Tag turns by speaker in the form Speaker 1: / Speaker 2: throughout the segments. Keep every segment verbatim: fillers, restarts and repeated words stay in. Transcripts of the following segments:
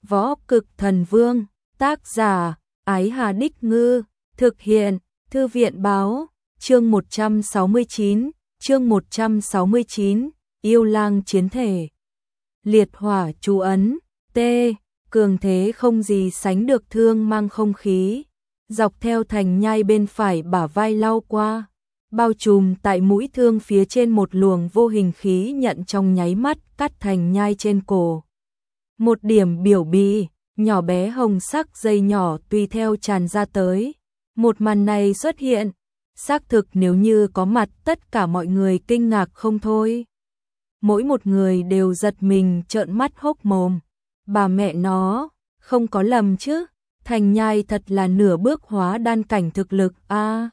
Speaker 1: Võ Cực Thần Vương, tác giả, Ái Hà Đích Ngư, thực hiện, Thư viện Báo, chương một trăm sáu mươi chín, chương một trăm sáu mươi chín, Yêu Lang Chiến Thể. Liệt hỏa chú ấn, T, cường thế không gì sánh được thương mang không khí, dọc theo thành nhai bên phải bả vai lao qua, bao trùm tại mũi thương phía trên một luồng vô hình khí nhận trong nháy mắt cắt thành nhai trên cổ. Một điểm biểu bì, nhỏ bé hồng sắc dây nhỏ tùy theo tràn ra tới. Một màn này xuất hiện, xác thực nếu như có mặt tất cả mọi người kinh ngạc không thôi. Mỗi một người đều giật mình trợn mắt hốc mồm. Bà mẹ nó, không có lầm chứ, thành nhai thật là nửa bước hóa đan cảnh thực lực a. À,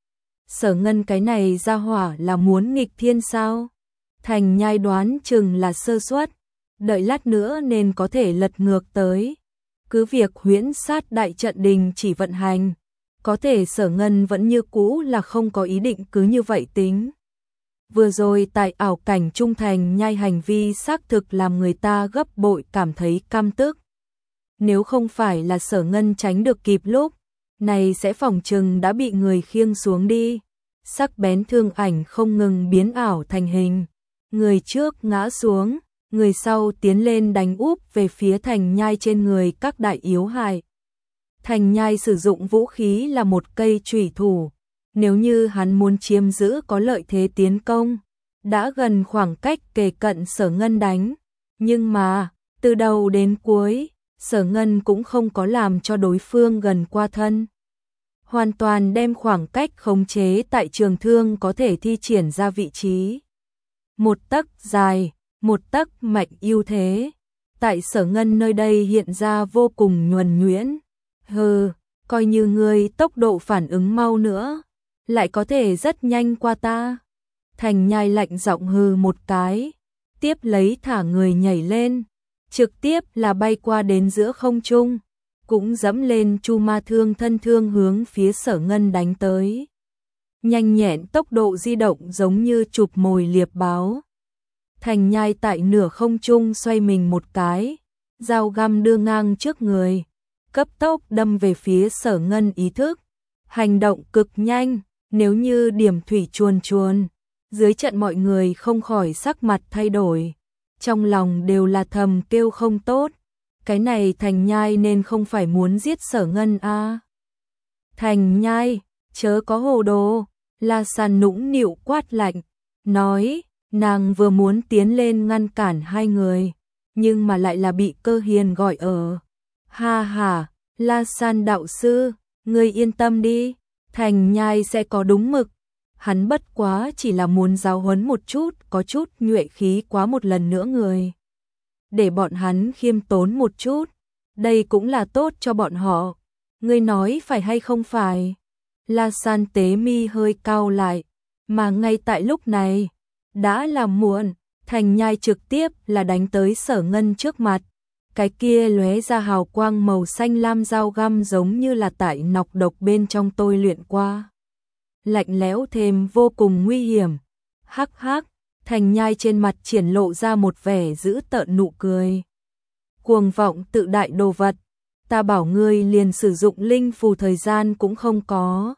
Speaker 1: Sở Ngân cái này ra hỏa là muốn nghịch thiên sao? Thành nhai đoán chừng là sơ suất, đợi lát nữa nên có thể lật ngược tới. Cứ việc huyễn sát đại trận đình chỉ vận hành, có thể Sở Ngân vẫn như cũ là không có ý định cứ như vậy tính. Vừa rồi tại ảo cảnh trung thành nhai hành vi xác thực làm người ta gấp bội cảm thấy căm tức. Nếu không phải là Sở Ngân tránh được kịp lúc, này sẽ phỏng chừng đã bị người khiêng xuống đi. Sắc bén thương ảnh không ngừng biến ảo thành hình. Người trước ngã xuống, người sau tiến lên đánh úp về phía thành nhai trên người các đại yếu hại. Thành nhai sử dụng vũ khí là một cây chủy thủ. Nếu như hắn muốn chiếm giữ có lợi thế tiến công, đã gần khoảng cách kề cận Sở Ngân đánh. Nhưng mà, từ đầu đến cuối, Sở Ngân cũng không có làm cho đối phương gần qua thân. Hoàn toàn đem khoảng cách khống chế tại trường thương có thể thi triển ra vị trí. Một tấc dài, một tấc mạnh ưu thế. Tại Sở Ngân nơi đây hiện ra vô cùng nhuần nhuyễn. Hừ, coi như ngươi tốc độ phản ứng mau nữa, lại có thể rất nhanh qua ta. Thành nhai lạnh giọng hừ một cái, tiếp lấy thả người nhảy lên, trực tiếp là bay qua đến giữa không trung, cũng dẫm lên chu ma thương thân thương hướng phía Sở Ngân đánh tới. Nhanh nhẹn tốc độ di động giống như chụp mồi liệp báo. Thành nhai tại nửa không trung xoay mình một cái, dao găm đưa ngang trước người, cấp tốc đâm về phía Sở Ngân ý thức. Hành động cực nhanh, nếu như điểm thủy chuồn chuồn, dưới trận mọi người không khỏi sắc mặt thay đổi. Trong lòng đều là thầm kêu không tốt. Cái này thành nhai nên không phải muốn giết Sở Ngân a. À. Thành nhai, chớ có hồ đồ, La San nũng nịu quát lạnh, nói, nàng vừa muốn tiến lên ngăn cản hai người, nhưng mà lại là bị Cơ Hiền gọi ở. Ha ha, La San đạo sư, ngươi yên tâm đi, thành nhai sẽ có đúng mực. Hắn bất quá chỉ là muốn giáo huấn một chút, có chút nhuệ khí quá một lần nữa người. Để bọn hắn khiêm tốn một chút, đây cũng là tốt cho bọn họ. Ngươi nói phải hay không phải? La San tế mi hơi cau lại, mà ngay tại lúc này, đã là muộn, thành nhai trực tiếp là đánh tới Sở Ngân trước mặt. Cái kia lóe ra hào quang màu xanh lam dao găm giống như là tại nọc độc bên trong tôi luyện qua. Lạnh lẽo thêm vô cùng nguy hiểm. Hắc hắc, thành nhai trên mặt triển lộ ra một vẻ dữ tợn nụ cười. Cuồng vọng tự đại đồ vật, ta bảo ngươi liền sử dụng linh phù thời gian cũng không có.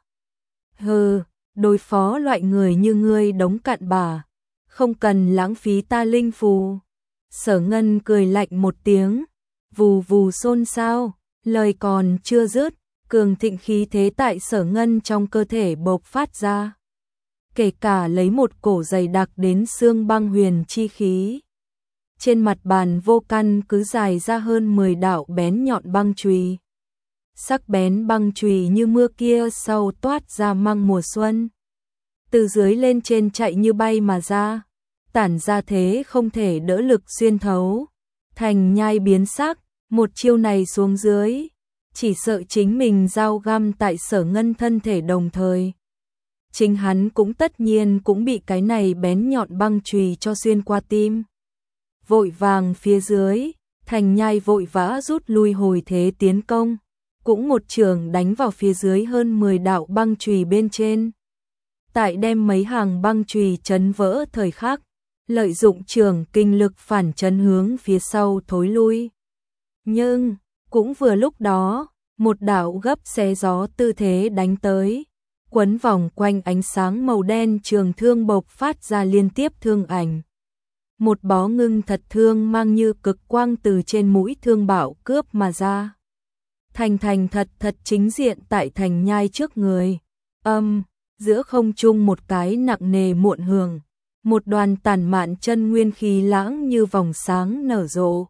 Speaker 1: Hừ, đối phó loại người như ngươi đống cặn bà, không cần lãng phí ta linh phù. Sở Ngân cười lạnh một tiếng, vù vù xôn xao, lời còn chưa dứt, cường thịnh khí thế tại Sở Ngân trong cơ thể bộc phát ra. Kể cả lấy một cổ dày đặc đến xương băng huyền chi khí. Trên mặt bàn vô căn cứ dài ra hơn mười đạo bén nhọn băng chùy. Sắc bén băng chùy như mưa kia sau toát ra măng mùa xuân. Từ dưới lên trên chạy như bay mà ra, tản ra thế không thể đỡ lực xuyên thấu. Thành nhai biến sắc, một chiêu này xuống dưới, chỉ sợ chính mình dao găm tại Sở Ngân thân thể đồng thời. Chính hắn cũng tất nhiên cũng bị cái này bén nhọn băng chùy cho xuyên qua tim. Vội vàng phía dưới, thành nhai vội vã rút lui hồi thế tiến công, cũng một trường đánh vào phía dưới hơn mười đạo băng chùy bên trên. Tại đem mấy hàng băng chùy chấn vỡ thời khắc, lợi dụng trường kinh lực phản chấn hướng phía sau thối lui. Nhưng, cũng vừa lúc đó, một đạo gấp xé gió tư thế đánh tới, quấn vòng quanh ánh sáng màu đen trường thương bộc phát ra liên tiếp thương ảnh. Một bó ngưng thật thương mang như cực quang từ trên mũi thương bạo cướp mà ra. Thành thành thật thật chính diện tại Thành Nhai trước người. Âm, giữa không trung một cái nặng nề muộn hưởng. Một đoàn tản mạn chân nguyên khí lãng như vòng sáng nở rộ.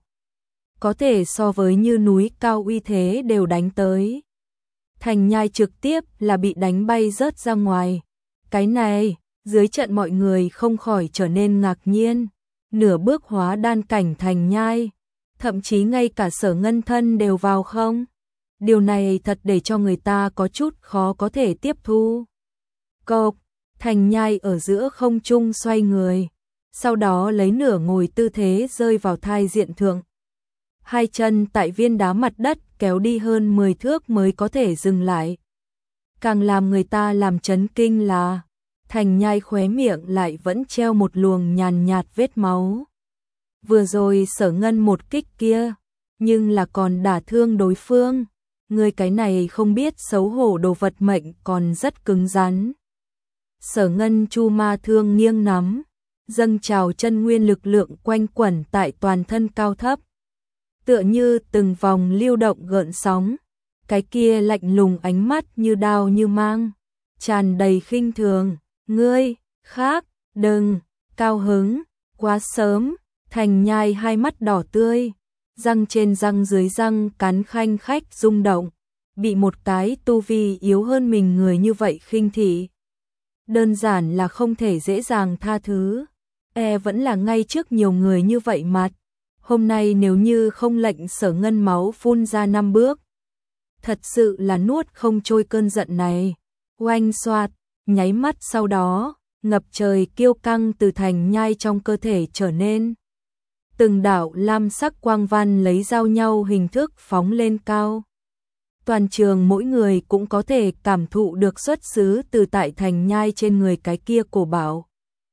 Speaker 1: Có thể so với như núi cao uy thế đều đánh tới. Thành Nhai trực tiếp là bị đánh bay rớt ra ngoài. Cái này, dưới trận mọi người không khỏi trở nên ngạc nhiên. Nửa bước hóa đan cảnh Thành Nhai, thậm chí ngay cả Sở Ngân thân đều vào không? Điều này thật để cho người ta có chút khó có thể tiếp thu. Cộp, Thành Nhai ở giữa không trung xoay người, sau đó lấy nửa ngồi tư thế rơi vào thai diện thượng. Hai chân tại viên đá mặt đất kéo đi hơn mười thước mới có thể dừng lại. Càng làm người ta làm chấn kinh là Thành Nhai khóe miệng lại vẫn treo một luồng nhàn nhạt vết máu. Vừa rồi Sở Ngân một kích kia, nhưng là còn đả thương đối phương. Người cái này không biết xấu hổ đồ vật mệnh còn rất cứng rắn. Sở Ngân chu ma thương nghiêng nắm, dâng trào chân nguyên lực lượng quanh quẩn tại toàn thân cao thấp. Tựa như từng vòng lưu động gợn sóng, cái kia lạnh lùng ánh mắt như đao như mang, tràn đầy khinh thường. Ngươi, khác, đừng, cao hứng, quá sớm. Thành Nhai hai mắt đỏ tươi, răng trên răng dưới răng cắn khanh khách rung động, bị một cái tu vi yếu hơn mình người như vậy khinh thị. Đơn giản là không thể dễ dàng tha thứ, e vẫn là ngay trước nhiều người như vậy mặt. Hôm nay nếu như không lệnh Sở Ngân máu phun ra năm bước, thật sự là nuốt không trôi cơn giận này. Oanh xoạt, nháy mắt sau đó, ngập trời kiêu căng từ Thành Nhai trong cơ thể trở nên. Từng đạo lam sắc quang văn lấy giao nhau hình thức phóng lên cao. Toàn trường mỗi người cũng có thể cảm thụ được xuất xứ từ tại Thành Nhai trên người cái kia cổ bảo.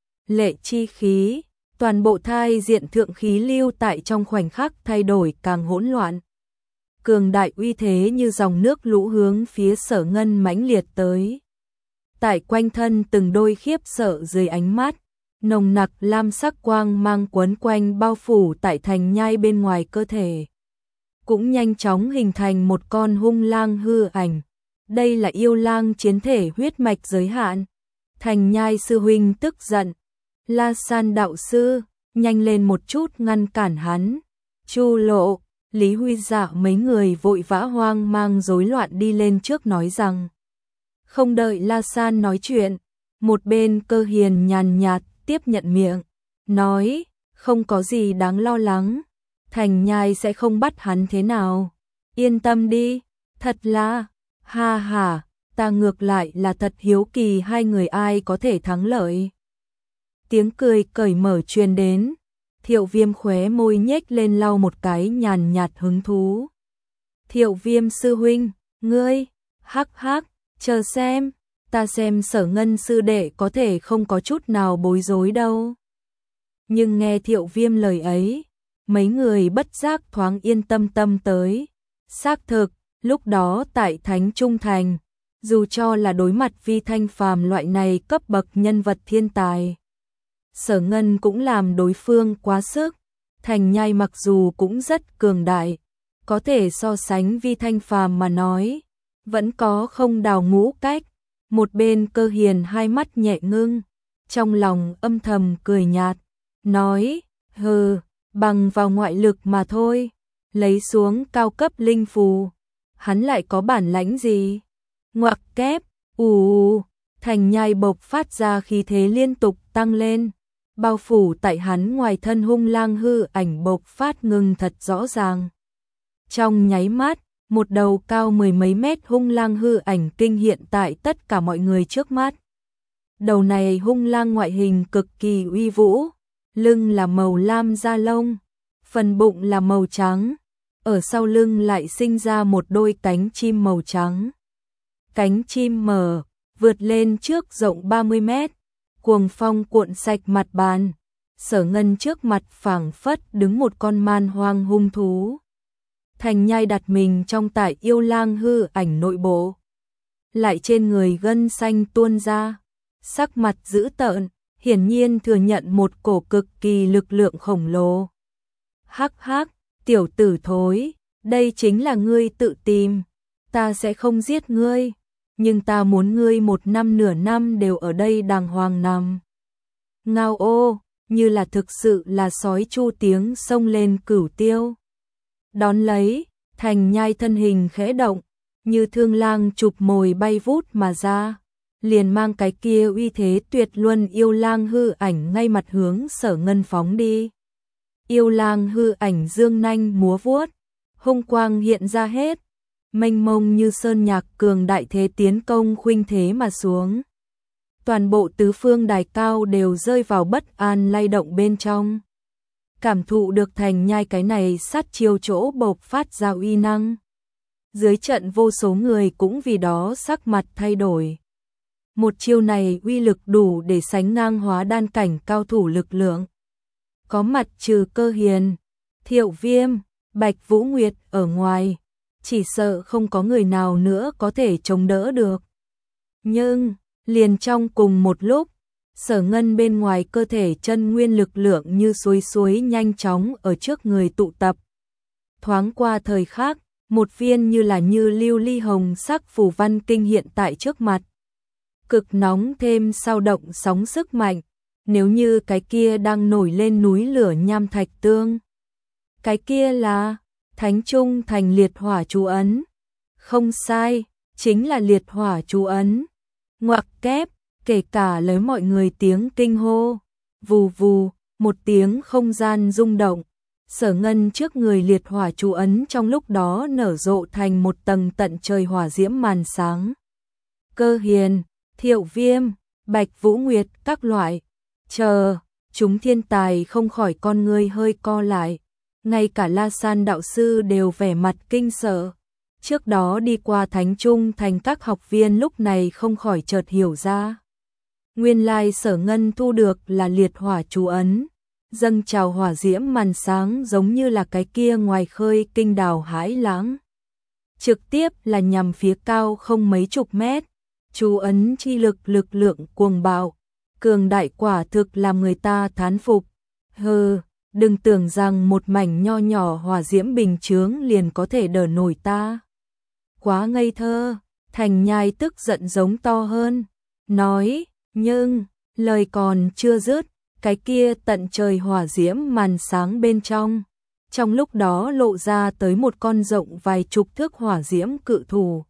Speaker 1: Lệ chi khí, toàn bộ thai diện thượng khí lưu tại trong khoảnh khắc thay đổi càng hỗn loạn. Cường đại uy thế như dòng nước lũ hướng phía Sở Ngân mãnh liệt tới. Tại quanh thân từng đôi khiếp sợ dưới ánh mắt, nồng nặc lam sắc quang mang quấn quanh bao phủ tại Thành Nhai bên ngoài cơ thể. Cũng nhanh chóng hình thành một con hung lang hư ảnh. Đây là yêu lang chiến thể huyết mạch giới hạn. Thành Nhai sư huynh tức giận. La San đạo sư, nhanh lên một chút ngăn cản hắn. Chu Lộ, Lý Huy Dạ mấy người vội vã hoang mang rối loạn đi lên trước nói rằng. Không đợi La San nói chuyện, một bên Cơ Hiền nhàn nhạt tiếp nhận miệng, nói, không có gì đáng lo lắng, Thành Nhai sẽ không bắt hắn thế nào, yên tâm đi, thật là, ha ha, ta ngược lại là thật hiếu kỳ hai người ai có thể thắng lợi. Tiếng cười cởi mở truyền đến, Thiệu Viêm khóe môi nhếch lên lau một cái nhàn nhạt hứng thú. Thiệu Viêm sư huynh, ngươi, hắc hắc, chờ xem, ta xem Sở Ngân sư đệ có thể không có chút nào bối rối đâu. Nhưng nghe Thiệu Viêm lời ấy, mấy người bất giác thoáng yên tâm tâm tới. Xác thực, lúc đó tại Thánh Trung Thành, dù cho là đối mặt Vi Thanh Phàm loại này cấp bậc nhân vật thiên tài, Sở Ngân cũng làm đối phương quá sức. Thành Nhai mặc dù cũng rất cường đại, có thể so sánh Vi Thanh Phàm mà nói, vẫn có không đào ngũ cách. Một bên Cơ Hiền hai mắt nhẹ ngưng, trong lòng âm thầm cười nhạt, nói, hừ, bằng vào ngoại lực mà thôi, lấy xuống cao cấp linh phù, hắn lại có bản lãnh gì? Ngoặc kép, ù, Thành Nhai bộc phát ra khí thế liên tục tăng lên, bao phủ tại hắn ngoài thân hung lang hư ảnh bộc phát ngừng thật rõ ràng. Trong nháy mắt, một đầu cao mười mấy mét hung lang hư ảnh kinh hiện tại tất cả mọi người trước mắt. Đầu này hung lang ngoại hình cực kỳ uy vũ, lưng là màu lam da lông, phần bụng là màu trắng, ở sau lưng lại sinh ra một đôi cánh chim màu trắng. Cánh chim mở, vượt lên trước rộng ba mươi mét, cuồng phong cuộn sạch mặt bàn. Sở Ngân trước mặt phảng phất đứng một con man hoang hung thú. Thành Nhai đặt mình trong tại yêu lang hư ảnh nội bộ. Lại trên người gân xanh tuôn ra, sắc mặt dữ tợn, hiển nhiên thừa nhận một cổ cực kỳ lực lượng khổng lồ. Hắc hắc, tiểu tử thối, đây chính là ngươi tự tìm, ta sẽ không giết ngươi, nhưng ta muốn ngươi một năm nửa năm đều ở đây đàng hoàng nằm. Ngao ô, như là thực sự là sói chu tiếng xông lên cửu tiêu. Đón lấy, Thành Nhai thân hình khẽ động, như thương lang chụp mồi bay vút mà ra, liền mang cái kia uy thế tuyệt luân yêu lang hư ảnh ngay mặt hướng Sở Ngân phóng đi. Yêu lang hư ảnh dương nanh múa vuốt, hung quang hiện ra hết, mênh mông như sơn nhạc cường đại thế tiến công khuynh thế mà xuống. Toàn bộ tứ phương đài cao đều rơi vào bất an lay động bên trong. Cảm thụ được Thành Nhai cái này sát chiêu chỗ bộc phát ra uy năng. Dưới trận vô số người cũng vì đó sắc mặt thay đổi. Một chiêu này uy lực đủ để sánh ngang hóa đan cảnh cao thủ lực lượng. Có mặt trừ Cơ Hiền, Thiệu Viêm, Bạch Vũ Nguyệt ở ngoài, chỉ sợ không có người nào nữa có thể chống đỡ được. Nhưng, liền trong cùng một lúc, Sở Ngân bên ngoài cơ thể chân nguyên lực lượng như suối suối nhanh chóng ở trước người tụ tập. Thoáng qua thời khắc, một viên như là như lưu ly hồng sắc phù văn kinh hiện tại trước mặt. Cực nóng thêm sao động sóng sức mạnh, nếu như cái kia đang nổi lên núi lửa nham thạch tương. Cái kia là Thánh Trung Thành liệt hỏa chú ấn. Không sai, chính là liệt hỏa chú ấn. Ngoặc kép, kể cả lấy mọi người tiếng kinh hô. Vù vù, một tiếng không gian rung động. Sở Ngân trước người liệt hỏa chú ấn trong lúc đó nở rộ thành một tầng tận trời hỏa diễm màn sáng. Cơ Hiền, Thiệu Viêm, Bạch Vũ Nguyệt các loại. Chờ, chúng thiên tài không khỏi con ngươi hơi co lại. Ngay cả La San đạo sư đều vẻ mặt kinh sợ. Trước đó đi qua Thánh Trung Thành các học viên lúc này không khỏi chợt hiểu ra. Nguyên lai Sở Ngân thu được là liệt hỏa chú ấn. Dâng trào hỏa diễm màn sáng giống như là cái kia ngoài khơi kinh đào hãi lãng. Trực tiếp là nhằm phía cao không mấy chục mét. Chú ấn chi lực lực lượng cuồng bạo. Cường đại quả thực làm người ta thán phục. Hừ, đừng tưởng rằng một mảnh nho nhỏ hỏa diễm bình chướng liền có thể đỡ nổi ta. Quá ngây thơ, Thành Nhai tức giận giống to hơn. Nói, nhưng, lời còn chưa dứt, cái kia tận trời hỏa diễm màn sáng bên trong. Trong lúc đó lộ ra tới một con rộng vài chục thước hỏa diễm cự thủ.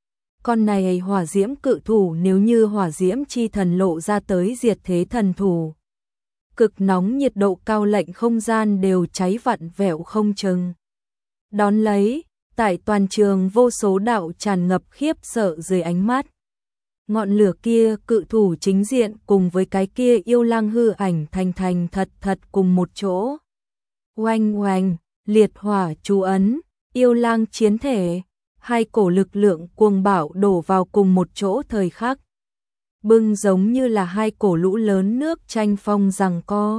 Speaker 1: Con này hỏa diễm cự thủ nếu như hỏa diễm chi thần lộ ra tới diệt thế thần thủ. Cực nóng nhiệt độ cao lệnh không gian đều cháy vặn vẹo không chừng. Đón lấy, tại toàn trường vô số đạo tràn ngập khiếp sợ dưới ánh mắt. Ngọn lửa kia cự thủ chính diện cùng với cái kia yêu lang hư ảnh thành thành thật thật cùng một chỗ. Oanh oanh, liệt hỏa chú ấn, yêu lang chiến thể, hai cổ lực lượng cuồng bạo đổ vào cùng một chỗ thời khắc. Bưng giống như là hai cổ lũ lớn nước tranh phong giằng co.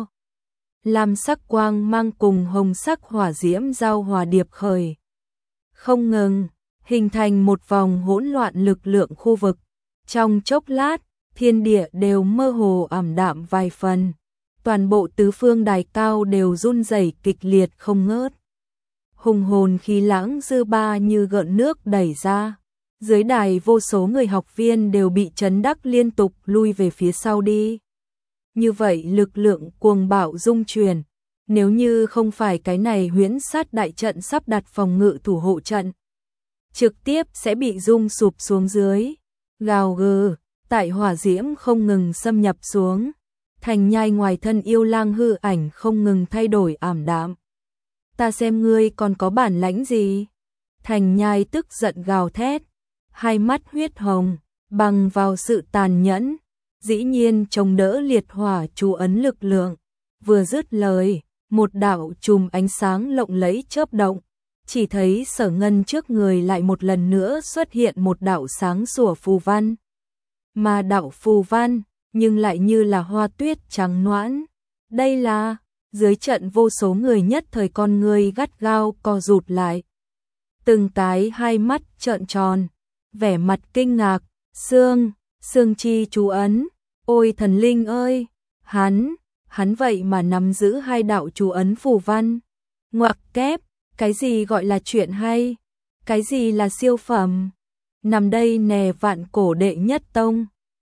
Speaker 1: Lam sắc quang mang cùng hồng sắc hỏa diễm giao hòa điệp khởi. Không ngừng, hình thành một vòng hỗn loạn lực lượng khu vực. Trong chốc lát, thiên địa đều mơ hồ ảm đạm vài phần. Toàn bộ tứ phương đài cao đều run rẩy kịch liệt không ngớt. Hùng hồn khí lãng dư ba như gợn nước đẩy ra. Dưới đài vô số người học viên đều bị chấn đắc liên tục lui về phía sau đi. Như vậy lực lượng cuồng bạo dung chuyển. Nếu như không phải cái này huyễn sát đại trận sắp đặt phòng ngự thủ hộ trận, trực tiếp sẽ bị rung sụp xuống dưới. Gào gừ, tại hỏa diễm không ngừng xâm nhập xuống. Thành Nhai ngoài thân yêu lang hư ảnh không ngừng thay đổi ảm đạm. Ta xem ngươi còn có bản lãnh gì? Thành Nhai tức giận gào thét. Hai mắt huyết hồng, bằng vào sự tàn nhẫn. Dĩ nhiên chống đỡ liệt hỏa chú ấn lực lượng. Vừa dứt lời, một đạo chùm ánh sáng lộng lẫy chớp động. Chỉ thấy Sở Ngân trước người lại một lần nữa xuất hiện một đạo sáng sủa phù văn. Mà đạo phù văn, nhưng lại như là hoa tuyết trắng noãn. Đây là, dưới trận vô số người nhất thời con người gắt gao co rụt lại. từng cái hai mắt trợn tròn, vẻ mặt kinh ngạc, xương, xương chi chú ấn, ôi thần linh ơi, hắn, hắn vậy mà nắm giữ hai đạo chú ấn phù văn. Ngoặc kép, cái gì gọi là chuyện hay, cái gì là siêu phẩm, nằm đây nè vạn cổ đệ nhất tông.